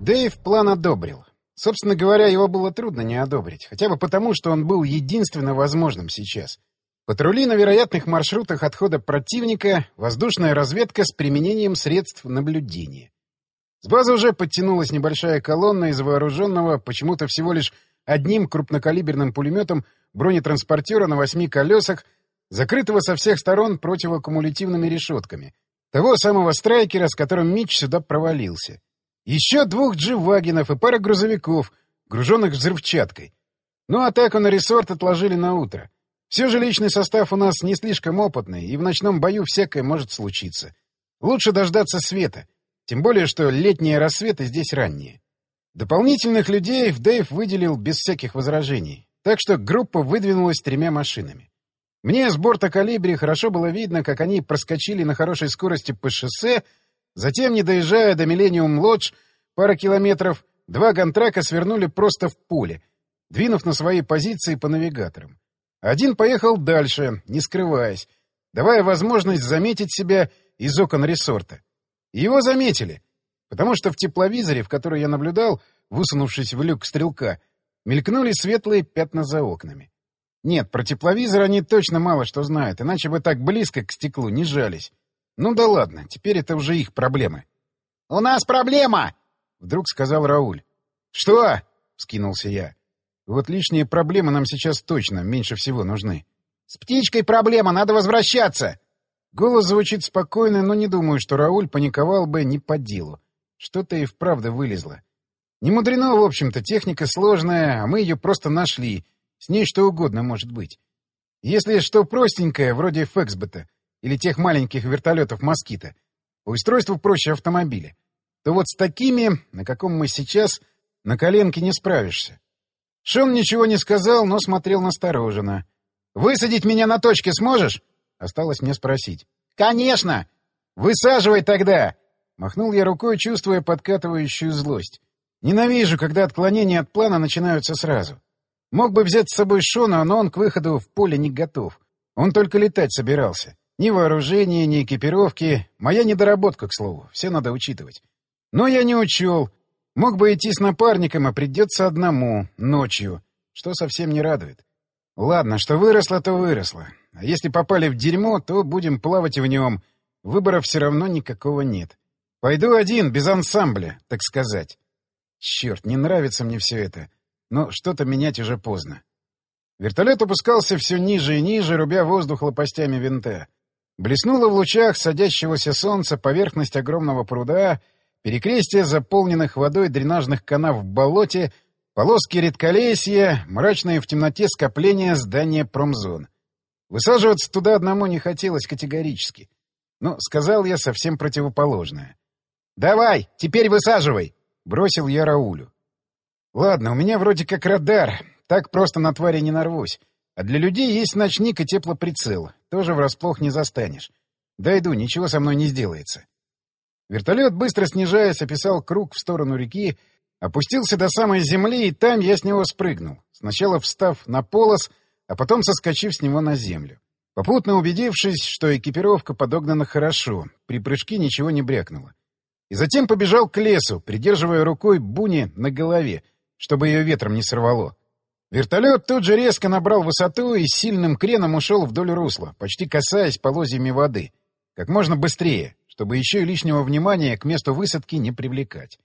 Дэйв план одобрил. Собственно говоря, его было трудно не одобрить, хотя бы потому, что он был единственно возможным сейчас. Патрули на вероятных маршрутах отхода противника, воздушная разведка с применением средств наблюдения. С базы уже подтянулась небольшая колонна из вооруженного почему-то всего лишь одним крупнокалиберным пулеметом бронетранспортера на 8 колесах, закрытого со всех сторон противокумулятивными решетками. Того самого страйкера, с которым Митч сюда провалился. Еще 2 джи-вагенов и пара грузовиков, груженных взрывчаткой. Ну, атаку на ресорт отложили на утро. Все же личный состав у нас не слишком опытный, и в ночном бою всякое может случиться. Лучше дождаться света, тем более, что летние рассветы здесь ранние. Дополнительных людей Дэйв выделил без всяких возражений, так что группа выдвинулась 3 машинами. Мне с борта «Колибри» хорошо было видно, как они проскочили на хорошей скорости по шоссе, затем, не доезжая до «Миллениум-Лодж» пара километров, 2 гантрака свернули просто в поле, двинув на свои позиции по навигаторам. Один поехал дальше, не скрываясь, давая возможность заметить себя из окон ресорта. И его заметили, потому что в тепловизоре, в который я наблюдал, высунувшись в люк стрелка, мелькнули светлые пятна за окнами. Нет, про тепловизор они точно мало что знают, иначе бы так близко к стеклу не жались. Ну да ладно, теперь это уже их проблемы. — У нас проблема! — вдруг сказал Рауль. — Что? — вскинулся я. Вот лишние проблемы нам сейчас точно меньше всего нужны. — С птичкой проблема, надо возвращаться! Голос звучит спокойно, но не думаю, что Рауль паниковал бы не по делу. Что-то и вправду вылезло. Не мудрено, в общем-то, техника сложная, а мы ее просто нашли. С ней что угодно может быть. Если что простенькое, вроде Фэксбета или тех маленьких вертолетов «Москита», по устройству проще автомобиля, то вот с такими, на каком мы сейчас, на коленке не справишься. Шон ничего не сказал, но смотрел настороженно. «Высадить меня на точке сможешь?» — осталось мне спросить. «Конечно! Высаживай тогда!» Махнул я рукой, чувствуя подкатывающую злость. Ненавижу, когда отклонения от плана начинаются сразу. Мог бы взять с собой Шона, но он к выходу в поле не готов. Он только летать собирался. Ни вооружения, ни экипировки. Моя недоработка, к слову. Все надо учитывать. Но я не учел. Мог бы идти с напарником, а придется одному, ночью, что совсем не радует. Ладно, что выросло, то выросло. А если попали в дерьмо, то будем плавать в нем. Выбора все равно никакого нет. Пойду один, без ансамбля, так сказать. Черт, не нравится мне все это. Но что-то менять уже поздно. Вертолет опускался все ниже и ниже, рубя воздух лопастями винта. Блеснула в лучах садящегося солнца поверхность огромного пруда, перекрестие заполненных водой дренажных канав в болоте, полоски редколесья, мрачные в темноте скопления здания промзон. Высаживаться туда одному не хотелось категорически. Но сказал я совсем противоположное. «Давай, теперь высаживай!» — бросил я Раулю. «Ладно, у меня вроде как радар, так просто на твари не нарвусь. А для людей есть ночник и теплоприцел, тоже врасплох не застанешь. Дойду, ничего со мной не сделается». Вертолет, быстро снижаясь, описал круг в сторону реки, опустился до самой земли, и там я с него спрыгнул, сначала встав на полос, а потом соскочив с него на землю. Попутно убедившись, что экипировка подогнана хорошо, при прыжке ничего не брякнуло. И затем побежал к лесу, придерживая рукой буни на голове, чтобы ее ветром не сорвало. Вертолет тут же резко набрал высоту и сильным креном ушел вдоль русла, почти касаясь полозьями воды. Как можно быстрее, чтобы еще и лишнего внимания к месту высадки не привлекать.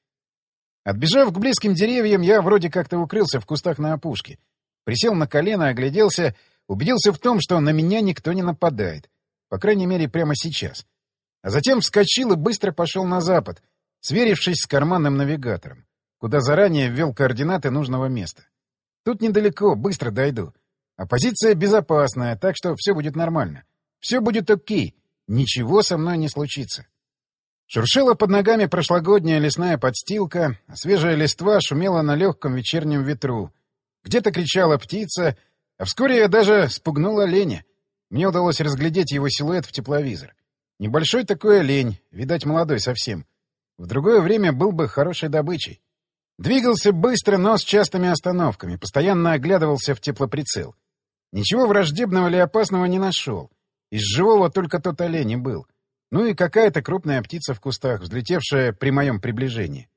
Отбежав к близким деревьям, я вроде как-то укрылся в кустах на опушке. Присел на колено, огляделся, убедился в том, что на меня никто не нападает. По крайней мере, прямо сейчас. А затем вскочил и быстро пошел на запад, сверившись с карманным навигатором, куда заранее ввел координаты нужного места. Тут недалеко, быстро дойду. А позиция безопасная, так что все будет нормально. Все будет окей. Ничего со мной не случится. Шуршала под ногами прошлогодняя лесная подстилка, а свежая листва шумела на легком вечернем ветру. Где-то кричала птица, а вскоре я даже спугнул оленя. Мне удалось разглядеть его силуэт в тепловизор. Небольшой такой олень, видать, молодой совсем. В другое время был бы хорошей добычей. Двигался быстро, но с частыми остановками, постоянно оглядывался в теплоприцел. Ничего враждебного или опасного не нашел. Из живого только тот олень и был. Ну и какая-то крупная птица в кустах, взлетевшая при моем приближении.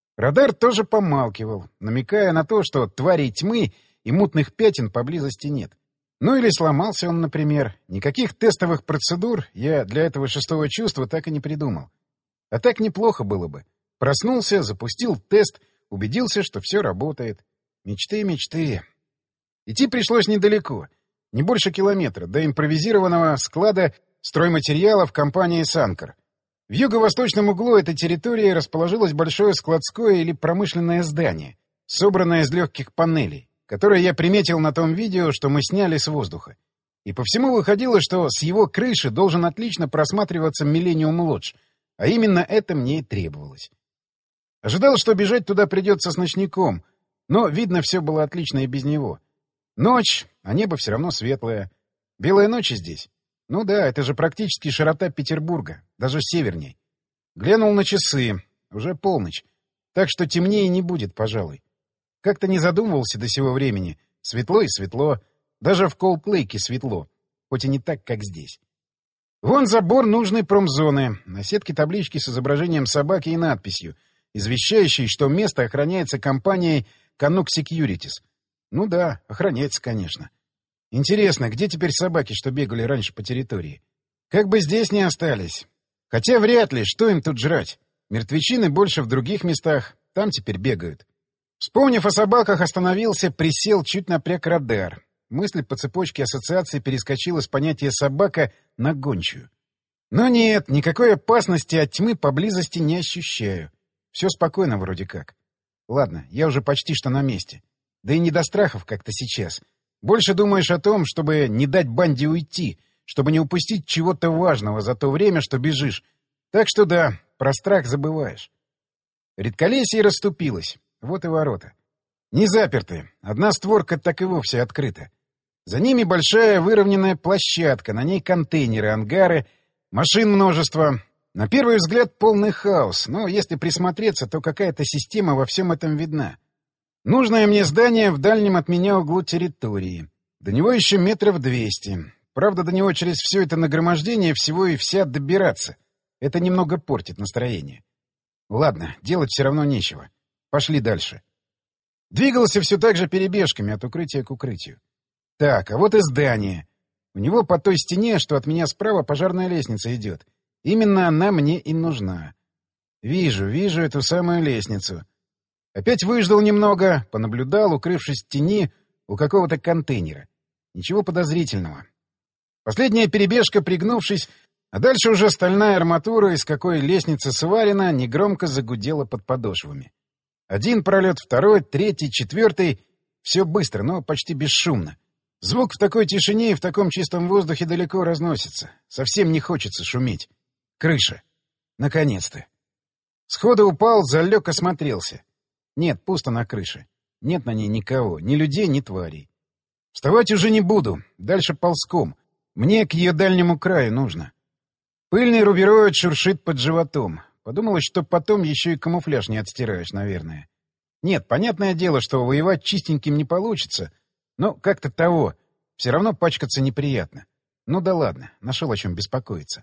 Радар тоже помалкивал, намекая на то, что тварей тьмы и мутных пятен поблизости нет. Ну или сломался он, например. Никаких тестовых процедур я для этого шестого чувства так и не придумал. А так неплохо было бы. Проснулся, запустил тест, убедился, что все работает. Мечты, мечты. Идти пришлось недалеко, не больше километра, до импровизированного склада стройматериалов компании «Санкар». В юго-восточном углу этой территории расположилось большое складское или промышленное здание, собранное из легких панелей, которое я приметил на том видео, что мы сняли с воздуха. И по всему выходило, что с его крыши должен отлично просматриваться «Миллениум Лодж», а именно это мне и требовалось. Ожидал, что бежать туда придется с ночником, но, видно, все было отлично и без него. Ночь, а небо все равно светлое. Белая ночь здесь. Ну да, это же практически широта Петербурга, даже северней. Глянул на часы. Уже полночь. Так что темнее не будет, пожалуй. Как-то не задумывался до сего времени. Светло и светло. Даже в Колд-Лейке светло. Хоть и не так, как здесь. Вон забор нужной промзоны. На сетке таблички с изображением собаки и надписью, извещающей, что место охраняется компанией Canuck Securities. Ну да, охраняется, конечно. Интересно, где теперь собаки, что бегали раньше по территории? Как бы здесь не остались. Хотя вряд ли, что им тут жрать. Мертвечины больше в других местах, там теперь бегают. Вспомнив о собаках, остановился, присел, чуть напряг радар. Мысль по цепочке ассоциаций перескочила с понятия «собака» на гончую. Но нет, никакой опасности от тьмы поблизости не ощущаю. Все спокойно вроде как. Ладно, я уже почти что на месте. Да и не до страхов как-то сейчас. Больше думаешь о том, чтобы не дать банде уйти, чтобы не упустить чего-то важного за то время, что бежишь. Так что да, про страх забываешь. Редколесье расступилось. Вот и ворота. Не заперты. Одна створка так и вовсе открыта. За ними большая выровненная площадка, на ней контейнеры, ангары, машин множество. На первый взгляд полный хаос, но если присмотреться, то какая-то система во всем этом видна. Нужное мне здание в дальнем от меня углу территории. До него еще 200 метров. Правда, до него через все это нагромождение всего и вся добираться. Это немного портит настроение. Ладно, делать все равно нечего. Пошли дальше. Двигался все так же перебежками от укрытия к укрытию. Так, а вот и здание. У него по той стене, что от меня справа, пожарная лестница идет. Именно она мне и нужна. Вижу эту самую лестницу. Опять выждал немного, понаблюдал, укрывшись в тени у какого-то контейнера. Ничего подозрительного. Последняя перебежка, пригнувшись, а дальше уже стальная арматура, из какой лестница сварена, негромко загудела под подошвами. Один пролет, второй, третий, четвертый. Все быстро, но почти бесшумно. Звук в такой тишине и в таком чистом воздухе далеко разносится. Совсем не хочется шуметь. Крыша. Наконец-то. Сходу упал, залег, осмотрелся. Нет, пусто на крыше. Нет на ней никого, ни людей, ни тварей. Вставать уже не буду. Дальше ползком. Мне к ее дальнему краю нужно. Пыльный рубероид шуршит под животом. Подумалось, что потом еще и камуфляж не отстираешь, наверное. Нет, понятное дело, что воевать чистеньким не получится. Но как-то того. Все равно пачкаться неприятно. Ну да ладно, нашел о чем беспокоиться.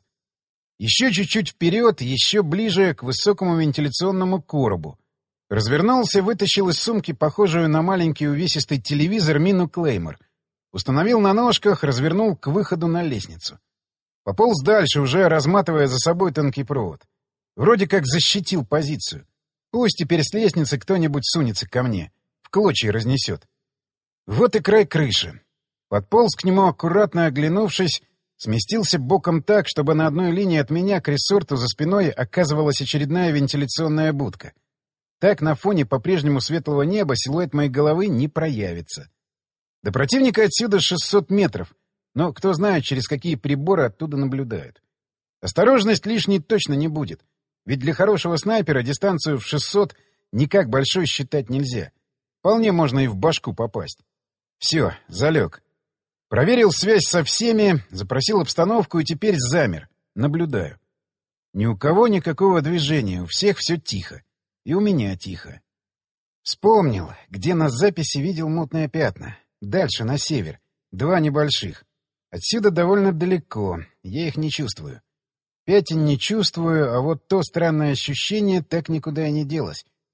Еще чуть-чуть вперед, еще ближе к высокому вентиляционному коробу. Развернулся, вытащил из сумки похожую на маленький увесистый телевизор мину Клеймор. Установил на ножках, развернул к выходу на лестницу. Пополз дальше, уже разматывая за собой тонкий провод. Вроде как защитил позицию. Пусть теперь с лестницы кто-нибудь сунется ко мне. В клочья разнесет. Вот и край крыши. Подполз к нему, аккуратно оглянувшись, сместился боком так, чтобы на одной линии от меня к рессорту за спиной оказывалась очередная вентиляционная будка. Так на фоне по-прежнему светлого неба силуэт моей головы не проявится. До противника отсюда 600 метров, но кто знает, через какие приборы оттуда наблюдают. Осторожность лишней точно не будет, ведь для хорошего снайпера дистанцию в 600 никак большой считать нельзя. Вполне можно и в башку попасть. Все, залег. Проверил связь со всеми, запросил обстановку и теперь замер. Наблюдаю. Ни у кого никакого движения, у всех все тихо. И у меня тихо. Вспомнил, где на записи видел мутные пятна. Дальше, на север. 2 небольших. Отсюда довольно далеко. Я их не чувствую. Пятен не чувствую, а вот то странное ощущение так никуда и не делось.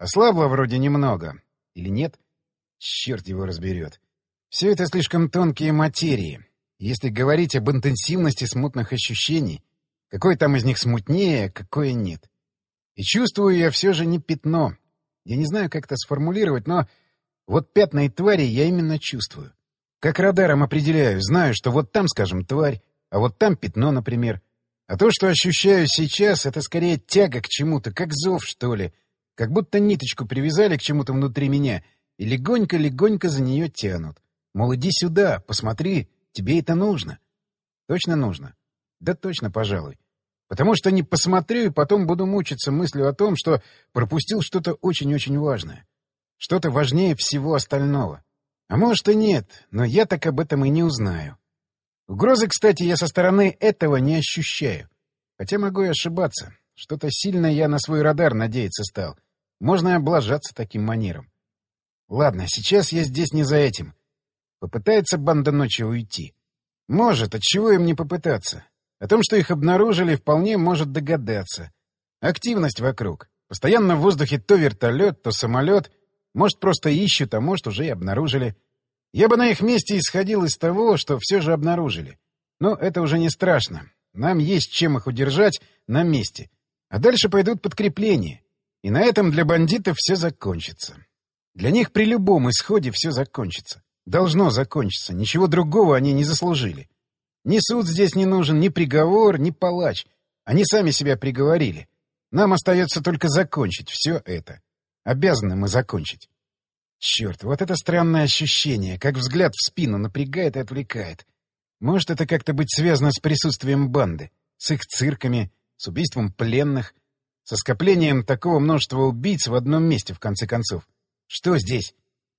Ослабла вроде немного. Или нет? Черт его разберет. Все это слишком тонкие материи. Если говорить об интенсивности смутных ощущений, какое там из них смутнее, какое нет. И чувствую я все же не пятно. Я не знаю, как это сформулировать, но вот пятна и твари я именно чувствую. Как радаром определяю, знаю, что вот там, скажем, тварь, а вот там пятно, например. А то, что ощущаю сейчас, это скорее тяга к чему-то, как зов, что ли. Как будто ниточку привязали к чему-то внутри меня и легонько-легонько за нее тянут. Мол, иди сюда, посмотри, тебе это нужно. Точно нужно? Да точно, пожалуй. Потому что не посмотрю и потом буду мучиться мыслью о том, что пропустил что-то очень-очень важное. Что-то важнее всего остального. А может и нет, но я так об этом и не узнаю. Угрозы, кстати, я со стороны этого не ощущаю. Хотя могу и ошибаться. Что-то сильно я на свой радар надеяться стал. Можно и облажаться таким манером. Ладно, сейчас я здесь не за этим. Попытается банда ночью уйти. Может, отчего им не попытаться? О том, что их обнаружили, вполне может догадаться. Активность вокруг. Постоянно в воздухе то вертолет, то самолет. Может, просто ищут, а может, уже и обнаружили. Я бы на их месте исходил из того, что все же обнаружили. Но это уже не страшно. Нам есть чем их удержать на месте. А дальше пойдут подкрепления. И на этом для бандитов все закончится. Для них при любом исходе все закончится. Должно закончиться. Ничего другого они не заслужили. Ни суд здесь не нужен, ни приговор, ни палач. Они сами себя приговорили. Нам остается только закончить все это. Обязаны мы закончить. Черт, вот это странное ощущение, как взгляд в спину напрягает и отвлекает. Может, это как-то быть связано с присутствием банды, с их цирками, с убийством пленных, со скоплением такого множества убийц в одном месте, в конце концов. Что здесь?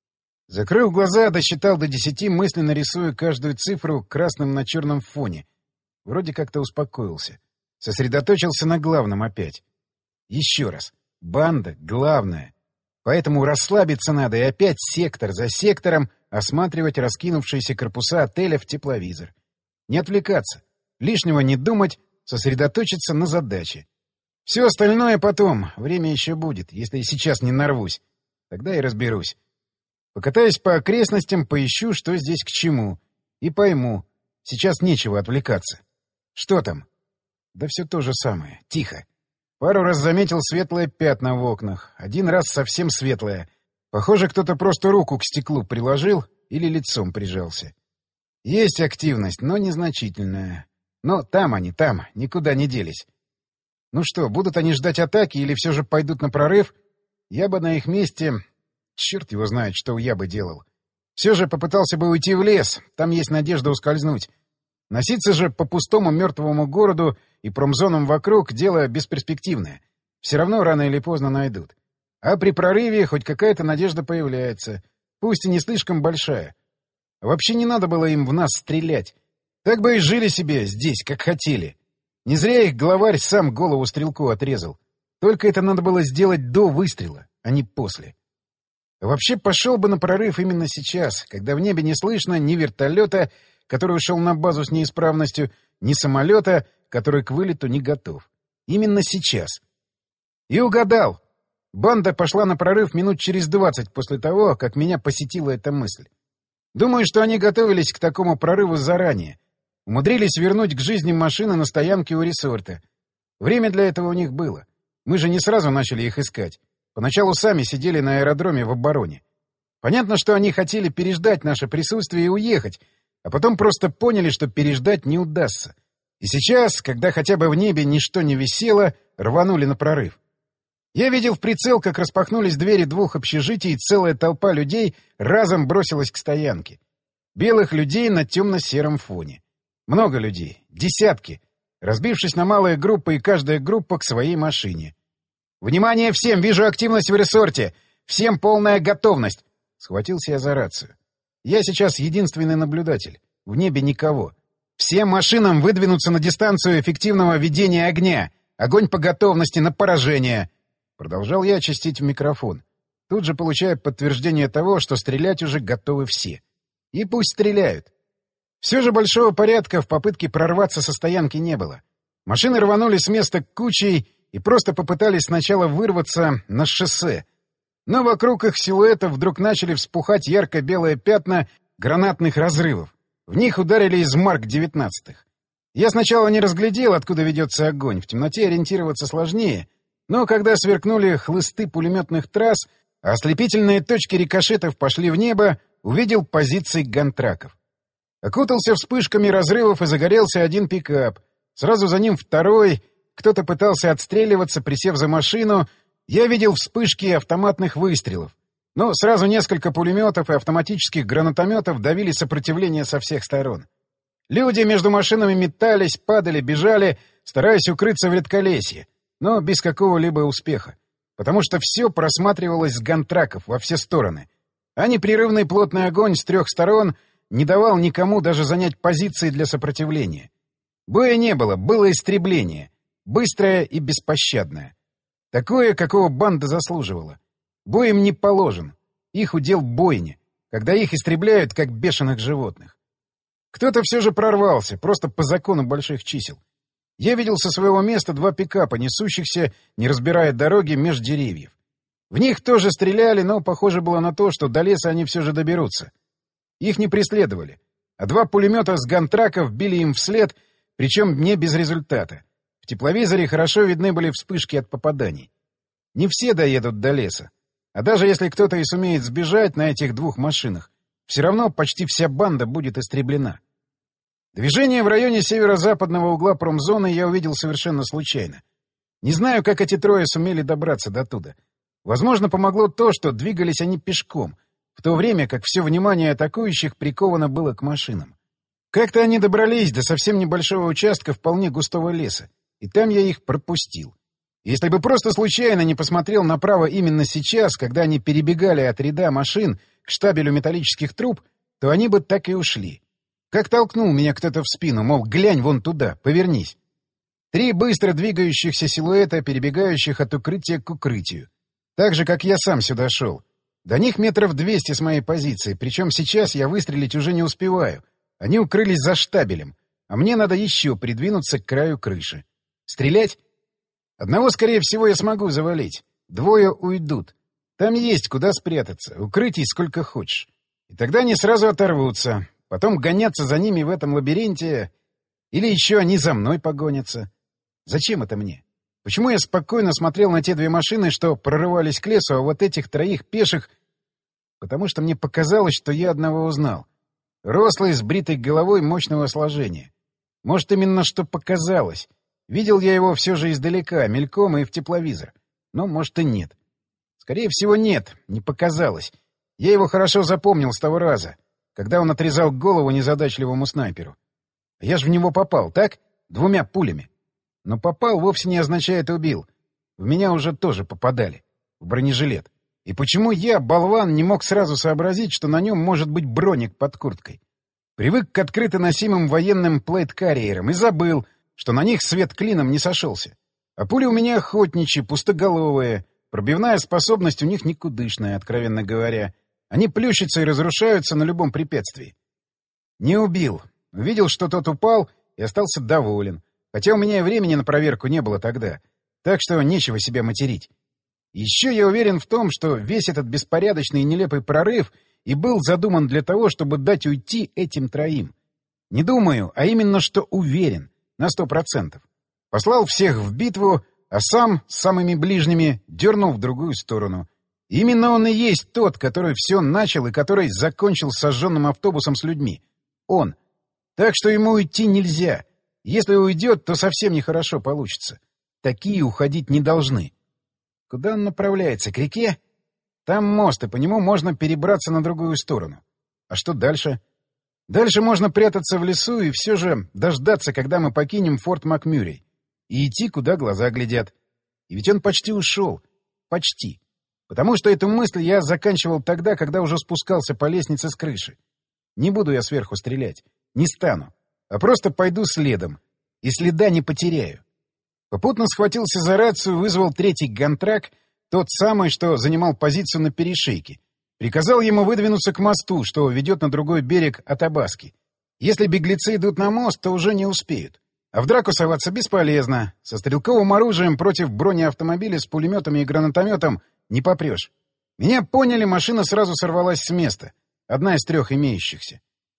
Закрыв глаза, досчитал до 10, мысленно рисуя каждую цифру красным на черном фоне. Вроде как-то успокоился. Сосредоточился на главном опять. Еще раз. Банда — главное. Поэтому расслабиться надо и опять сектор за сектором осматривать раскинувшиеся корпуса отеля в тепловизор. Не отвлекаться. Лишнего не думать, сосредоточиться на задаче. Все остальное потом. Время еще будет, если и сейчас не нарвусь. Тогда и разберусь. Покатаюсь по окрестностям, поищу, что здесь к чему. И пойму. Сейчас нечего отвлекаться. Что там? Да все то же самое. Тихо. Пару раз заметил светлые пятна в окнах. Один раз совсем светлое. Похоже, кто-то просто руку к стеклу приложил или лицом прижался. Есть активность, но незначительная. Но там они, там, никуда не делись. Ну что, будут они ждать атаки или все же пойдут на прорыв? Я бы на их месте... Черт его знает, что я бы делал. Все же попытался бы уйти в лес, там есть надежда ускользнуть. Носиться же по пустому мертвому городу и промзонам вокруг — дело бесперспективное. Все равно рано или поздно найдут. А при прорыве хоть какая-то надежда появляется, пусть и не слишком большая. А вообще не надо было им в нас стрелять. Так бы и жили себе здесь, как хотели. Не зря их главарь сам голову стрелку отрезал. Только это надо было сделать до выстрела, а не после. А вообще пошел бы на прорыв именно сейчас, когда в небе не слышно ни вертолета, который ушел на базу с неисправностью, ни самолета, который к вылету не готов. Именно сейчас. И угадал. Банда пошла на прорыв минут через 20 после того, как меня посетила эта мысль. Думаю, что они готовились к такому прорыву заранее. Умудрились вернуть к жизни машины на стоянке у ресорта. Время для этого у них было. Мы же не сразу начали их искать. Поначалу сами сидели на аэродроме в обороне. Понятно, что они хотели переждать наше присутствие и уехать, а потом просто поняли, что переждать не удастся. И сейчас, когда хотя бы в небе ничто не висело, рванули на прорыв. Я видел в прицел, как распахнулись двери 2 общежитий, и целая толпа людей разом бросилась к стоянке. Белых людей на темно-сером фоне. Много людей, десятки, разбившись на малые группы, и каждая группа к своей машине. «Внимание всем! Вижу активность в ресорте! Всем полная готовность!» Схватился я за рацию. «Я сейчас единственный наблюдатель. В небе никого. Всем машинам выдвинуться на дистанцию эффективного ведения огня. Огонь по готовности на поражение!» Продолжал я чистить в микрофон. Тут же получая подтверждение того, что стрелять уже готовы все. И пусть стреляют. Все же большого порядка в попытке прорваться со стоянки не было. Машины рванули с места кучей и просто попытались сначала вырваться на шоссе. Но вокруг их силуэтов вдруг начали вспухать ярко-белые пятна гранатных разрывов. В них ударили из Марк-19. Я сначала не разглядел, откуда ведется огонь, в темноте ориентироваться сложнее, но когда сверкнули хлысты пулеметных трасс, а ослепительные точки рикошетов пошли в небо, увидел позиции гантраков. Окутался вспышками разрывов и загорелся один пикап. Сразу за ним второй. Кто-то пытался отстреливаться, присев за машину. Я видел вспышки автоматных выстрелов. Но сразу несколько пулеметов и автоматических гранатометов давили сопротивление со всех сторон. Люди между машинами метались, падали, бежали, стараясь укрыться в редколесье, но без какого-либо успеха, потому что все просматривалось с гантраков во все стороны, а непрерывный плотный огонь с трех сторон не давал никому даже занять позиции для сопротивления. Боя не было, было истребление, быстрое и беспощадное. Такое, какого банда заслуживала. Бой им не положен, их удел бойня, когда их истребляют, как бешеных животных. Кто-то все же прорвался, просто по закону больших чисел. Я видел со своего места два пикапа, несущихся, не разбирая дороги, меж деревьев. В них тоже стреляли, но похоже было на то, что до леса они все же доберутся. Их не преследовали, а два пулемета с гантраков били им вслед, причем не без результата. В тепловизоре хорошо видны были вспышки от попаданий. Не все доедут до леса. А даже если кто-то и сумеет сбежать на этих двух машинах, все равно почти вся банда будет истреблена. Движение в районе северо-западного угла промзоны я увидел совершенно случайно. Не знаю, как эти трое сумели добраться до туда. Возможно, помогло то, что двигались они пешком, в то время как все внимание атакующих приковано было к машинам. Как-то они добрались до совсем небольшого участка вполне густого леса, и там я их пропустил. Если бы просто случайно не посмотрел направо именно сейчас, когда они перебегали от ряда машин к штабелю металлических труб, то они бы так и ушли. Как толкнул меня кто-то в спину, мол, глянь вон туда, повернись. Три быстро двигающихся силуэта, перебегающих от укрытия к укрытию. Так же, как я сам сюда шел. До них метров 200 с моей позиции, причем сейчас я выстрелить уже не успеваю. Они укрылись за штабелем, а мне надо еще придвинуться к краю крыши. Стрелять? Одного, скорее всего, я смогу завалить. Двое уйдут. Там есть куда спрятаться, укрытий сколько хочешь. И тогда они сразу оторвутся. Потом гоняться за ними в этом лабиринте... Или еще они за мной погонятся. Зачем это мне? Почему я спокойно смотрел на те две машины, что прорывались к лесу, а вот этих троих пеших... Потому что мне показалось, что я одного узнал. Рослый, с бритой головой мощного сложения. Может, именно что показалось. Видел я его все же издалека, мельком и в тепловизор. Но, может, и нет. Скорее всего, нет, не показалось. Я его хорошо запомнил с того раза, когда он отрезал голову незадачливому снайперу. Я ж в него попал, так? 2 пулями. Но попал вовсе не означает убил. В меня уже тоже попадали. В бронежилет. И почему я, болван, не мог сразу сообразить, что на нем может быть броник под курткой? Привык к открыто носимым военным плейт-карьерам и забыл, что на них свет клином не сошелся. А пули у меня охотничьи, пустоголовые. Пробивная способность у них никудышная, откровенно говоря. Они плющатся и разрушаются на любом препятствии. Не убил. Увидел, что тот упал, и остался доволен. Хотя у меня и времени на проверку не было тогда. Так что нечего себя материть. Еще я уверен в том, что весь этот беспорядочный и нелепый прорыв и был задуман для того, чтобы дать уйти этим троим. Не думаю, а именно что уверен. На 100%. Послал всех в битву, а сам с самыми ближними дернул в другую сторону. Именно он и есть тот, который все начал и который закончил сожженным автобусом с людьми. Он. Так что ему уйти нельзя. Если уйдет, то совсем нехорошо получится. Такие уходить не должны. Куда он направляется? К реке? Там мост, и по нему можно перебраться на другую сторону. А что дальше? Дальше можно прятаться в лесу и все же дождаться, когда мы покинем форт МакМюррей. И идти, куда глаза глядят. И ведь он почти ушел. Почти. Потому что эту мысль я заканчивал тогда, когда уже спускался по лестнице с крыши. Не буду я сверху стрелять. Не стану. А просто пойду следом. И следа не потеряю. Попутно схватился за рацию, вызвал 3-й гантрак, тот самый, что занимал позицию на перешейке. Приказал ему выдвинуться к мосту, что ведет на другой берег Атабаски. Если беглецы идут на мост, то уже не успеют. А в драку соваться бесполезно. Со стрелковым оружием против бронеавтомобиля с пулеметами и гранатометом не попрешь. Меня поняли, машина сразу сорвалась с места. Одна из 3 имеющихся.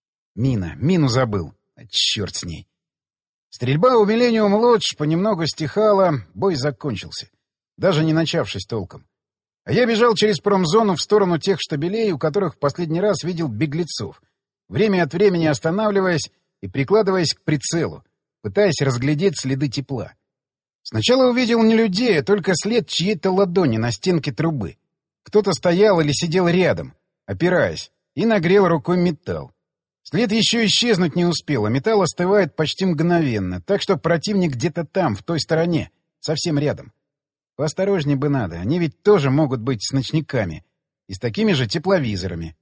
Мину забыл. Черт с ней. Стрельба у Millennium Lodge понемногу стихала, бой закончился, даже не начавшись толком. А я бежал через промзону в сторону тех штабелей, у которых в последний раз видел беглецов, время от времени останавливаясь и прикладываясь к прицелу, пытаясь разглядеть следы тепла. Сначала увидел не людей, а только след чьей-то ладони на стенке трубы. Кто-то стоял или сидел рядом, опираясь, и нагрел рукой металл. След еще исчезнуть не успел, а металл остывает почти мгновенно, так что противник где-то там, в той стороне, совсем рядом. Поосторожней бы надо, они ведь тоже могут быть с ночниками и с такими же тепловизорами.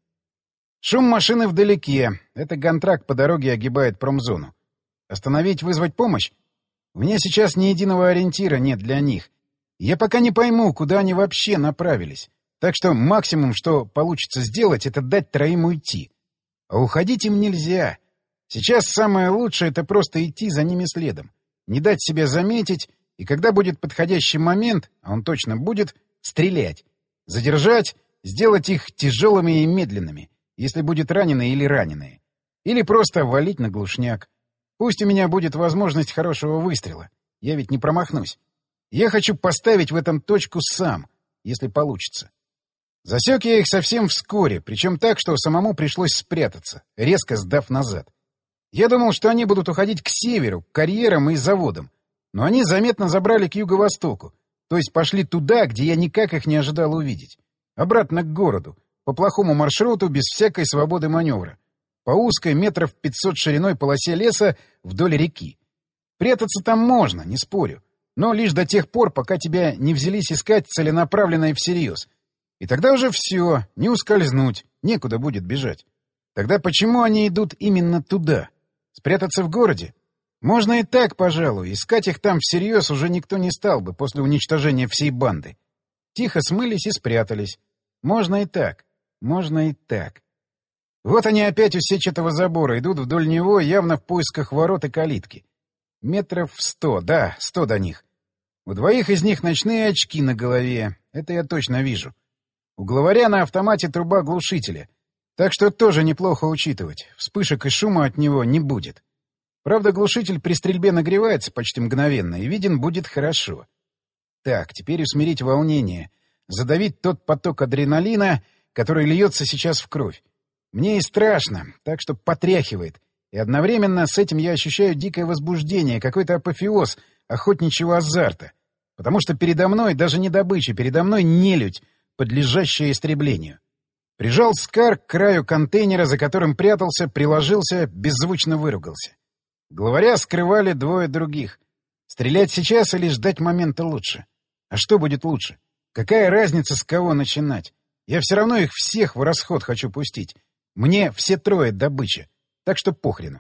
Шум машины вдалеке. Это гантрак по дороге огибает промзону. Остановить, вызвать помощь? У меня сейчас ни единого ориентира нет для них. Я пока не пойму, куда они вообще направились. Так что максимум, что получится сделать, это дать 3 уйти. А уходить им нельзя. Сейчас самое лучшее — это просто идти за ними следом. Не дать себя заметить, и когда будет подходящий момент, а он точно будет, стрелять. Задержать, сделать их тяжелыми и медленными, если будет раненые или раненые. Или просто валить на глушняк. Пусть у меня будет возможность хорошего выстрела. Я ведь не промахнусь. Я хочу поставить в этом точку сам, если получится. Засек я их совсем вскоре, причем так, что самому пришлось спрятаться, резко сдав назад. Я думал, что они будут уходить к северу, к карьерам и заводам. Но они заметно забрали к юго-востоку, то есть пошли туда, где я никак их не ожидал увидеть. Обратно к городу, по плохому маршруту, без всякой свободы маневра. По узкой 500 метров шириной полосе леса вдоль реки. Прятаться там можно, не спорю. Но лишь до тех пор, пока тебя не взялись искать целенаправленно и всерьез. И тогда уже все, не ускользнуть, некуда будет бежать. Тогда почему они идут именно туда? Спрятаться в городе? Можно и так, пожалуй. Искать их там всерьез уже никто не стал бы после уничтожения всей банды. Тихо смылись и спрятались. Можно и так. Можно и так. Вот они опять у сетчатого забора, идут вдоль него, явно в поисках ворот и калитки. 100 метров, да, 100 до них. У 2 из них ночные очки на голове. Это я точно вижу. У главаря на автомате труба глушителя. Так что тоже неплохо учитывать. Вспышек и шума от него не будет. Правда, глушитель при стрельбе нагревается почти мгновенно, и виден будет хорошо. Так, теперь усмирить волнение. Задавить тот поток адреналина, который льется сейчас в кровь. Мне и страшно, так что потряхивает. И одновременно с этим я ощущаю дикое возбуждение, какой-то апофеоз охотничьего азарта. Потому что передо мной даже не добыча, передо мной нелюдь, подлежащая истреблению. Прижал Скар к краю контейнера, за которым прятался, приложился, беззвучно выругался. Главаря скрывали 2 других. Стрелять сейчас или ждать момента лучше? А что будет лучше? Какая разница, с кого начинать? Я все равно их всех в расход хочу пустить. Мне все 3 добыча. Так что похрену.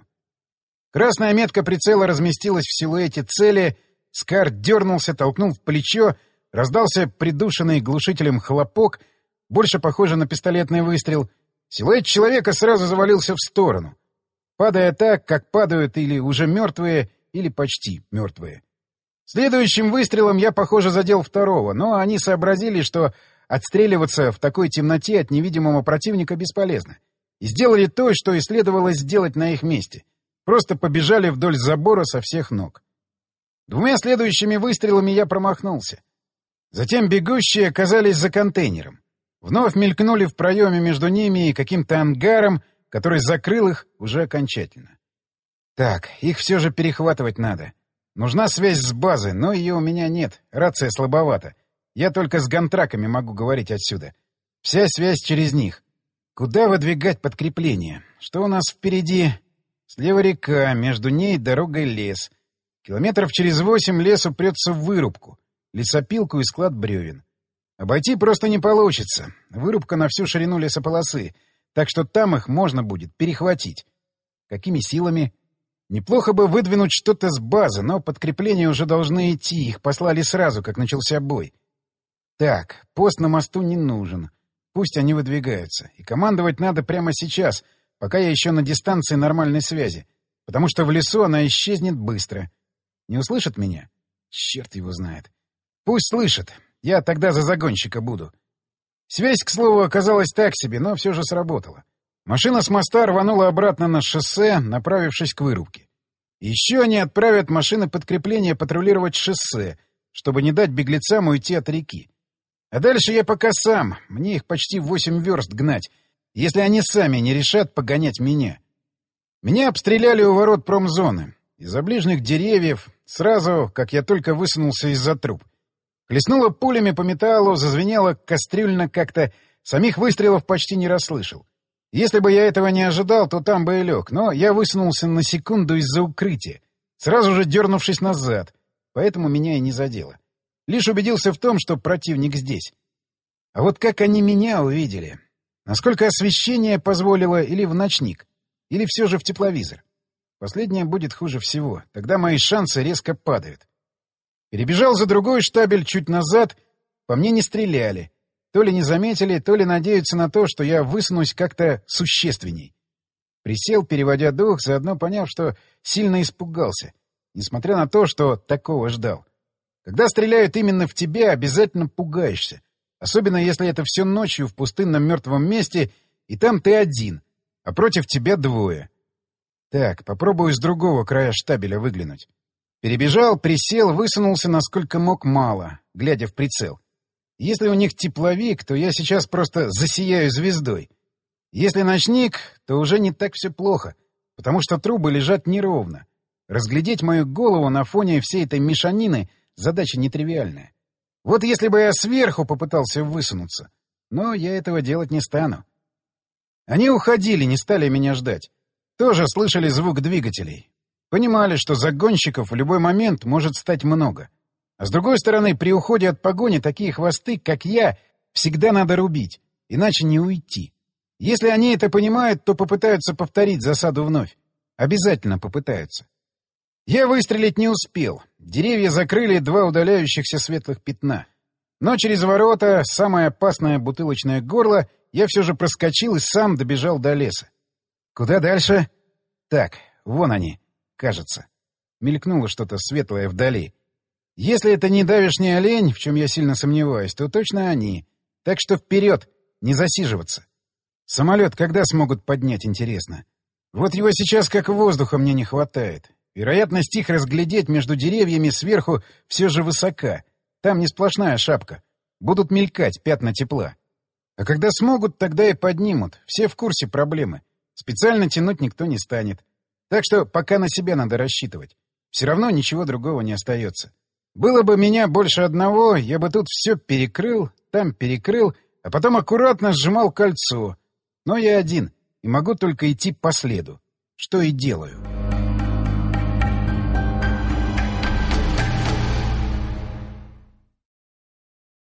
Красная метка прицела разместилась в силуэте цели. Скар дернулся, толкнул в плечо. Раздался придушенный глушителем хлопок, больше похоже на пистолетный выстрел. Силуэт человека сразу завалился в сторону, падая так, как падают или уже мертвые, или почти мертвые. Следующим выстрелом я, похоже, задел 2, но они сообразили, что отстреливаться в такой темноте от невидимого противника бесполезно. И сделали то, что и следовало сделать на их месте. Просто побежали вдоль забора со всех ног. 2 следующими выстрелами я промахнулся. Затем бегущие оказались за контейнером. Вновь мелькнули в проеме между ними и каким-то ангаром, который закрыл их уже окончательно. Так, их все же перехватывать надо. Нужна связь с базой, но ее у меня нет, рация слабовата. Я только с гантраками могу говорить отсюда. Вся связь через них. Куда выдвигать подкрепление? Что у нас впереди? Слева река, между ней дорогой лес. Километров через 8 лес упрется в вырубку, лесопилку и склад бревен. Обойти просто не получится. Вырубка на всю ширину лесополосы, так что там их можно будет перехватить. Какими силами? Неплохо бы выдвинуть что-то с базы, но подкрепления уже должны идти, их послали сразу, как начался бой. Так, пост на мосту не нужен. Пусть они выдвигаются. И командовать надо прямо сейчас, пока я еще на дистанции нормальной связи, потому что в лесу она исчезнет быстро. Не услышат меня? Черт его знает. Пусть слышат. Я тогда за загонщика буду. Связь, к слову, оказалась так себе, но все же сработала. Машина с моста рванула обратно на шоссе, направившись к вырубке. Еще они отправят машины подкрепления патрулировать шоссе, чтобы не дать беглецам уйти от реки. А дальше я пока сам, мне их почти 8 верст гнать, если они сами не решат погонять меня. Меня обстреляли у ворот промзоны, из-за ближних деревьев, сразу, как я только высунулся из-за труб. Хлестнуло пулями по металлу, зазвенело кастрюльно как-то, самих выстрелов почти не расслышал. Если бы я этого не ожидал, то там бы и лег, но я высунулся на секунду из-за укрытия, сразу же дернувшись назад, поэтому меня и не задело. Лишь убедился в том, что противник здесь. А вот как они меня увидели? Насколько освещение позволило или в ночник, или все же в тепловизор? Последнее будет хуже всего, тогда мои шансы резко падают. Перебежал за другой штабель чуть назад, по мне не стреляли. То ли не заметили, то ли надеются на то, что я высунусь как-то существенней. Присел, переводя дух, заодно поняв, что сильно испугался, несмотря на то, что такого ждал. Когда стреляют именно в тебя, обязательно пугаешься. Особенно если это все ночью в пустынном мертвом месте, и там ты один, а против тебя двое. Так, попробую с другого края штабеля выглянуть. Перебежал, присел, высунулся насколько мог мало, глядя в прицел. Если у них тепловик, то я сейчас просто засияю звездой. Если ночник, то уже не так все плохо, потому что трубы лежат неровно. Разглядеть мою голову на фоне всей этой мешанины — задача нетривиальная. Вот если бы я сверху попытался высунуться, но я этого делать не стану. Они уходили, не стали меня ждать. Тоже слышали звук двигателей. Понимали, что загонщиков в любой момент может стать много. А с другой стороны, при уходе от погони такие хвосты, как я, всегда надо рубить, иначе не уйти. Если они это понимают, то попытаются повторить засаду вновь. Обязательно попытаются. Я выстрелить не успел. Деревья закрыли 2 удаляющихся светлых пятна. Но через ворота, самое опасное бутылочное горло, я все же проскочил и сам добежал до леса. Куда дальше? Так, вон они, кажется. Мелькнуло что-то светлое вдали. Если это не давешний олень, в чем я сильно сомневаюсь, то точно они. Так что вперед, не засиживаться. Самолет когда смогут поднять, интересно? Вот его сейчас как воздуха мне не хватает. Вероятность их разглядеть между деревьями сверху все же высока. Там не сплошная шапка. Будут мелькать пятна тепла. А когда смогут, тогда и поднимут. Все в курсе проблемы. Специально тянуть никто не станет. Так что пока на себя надо рассчитывать. Все равно ничего другого не остается. Было бы меня больше одного, я бы тут все перекрыл, там перекрыл, а потом аккуратно сжимал кольцо. Но я один, и могу только идти по следу. Что и делаю.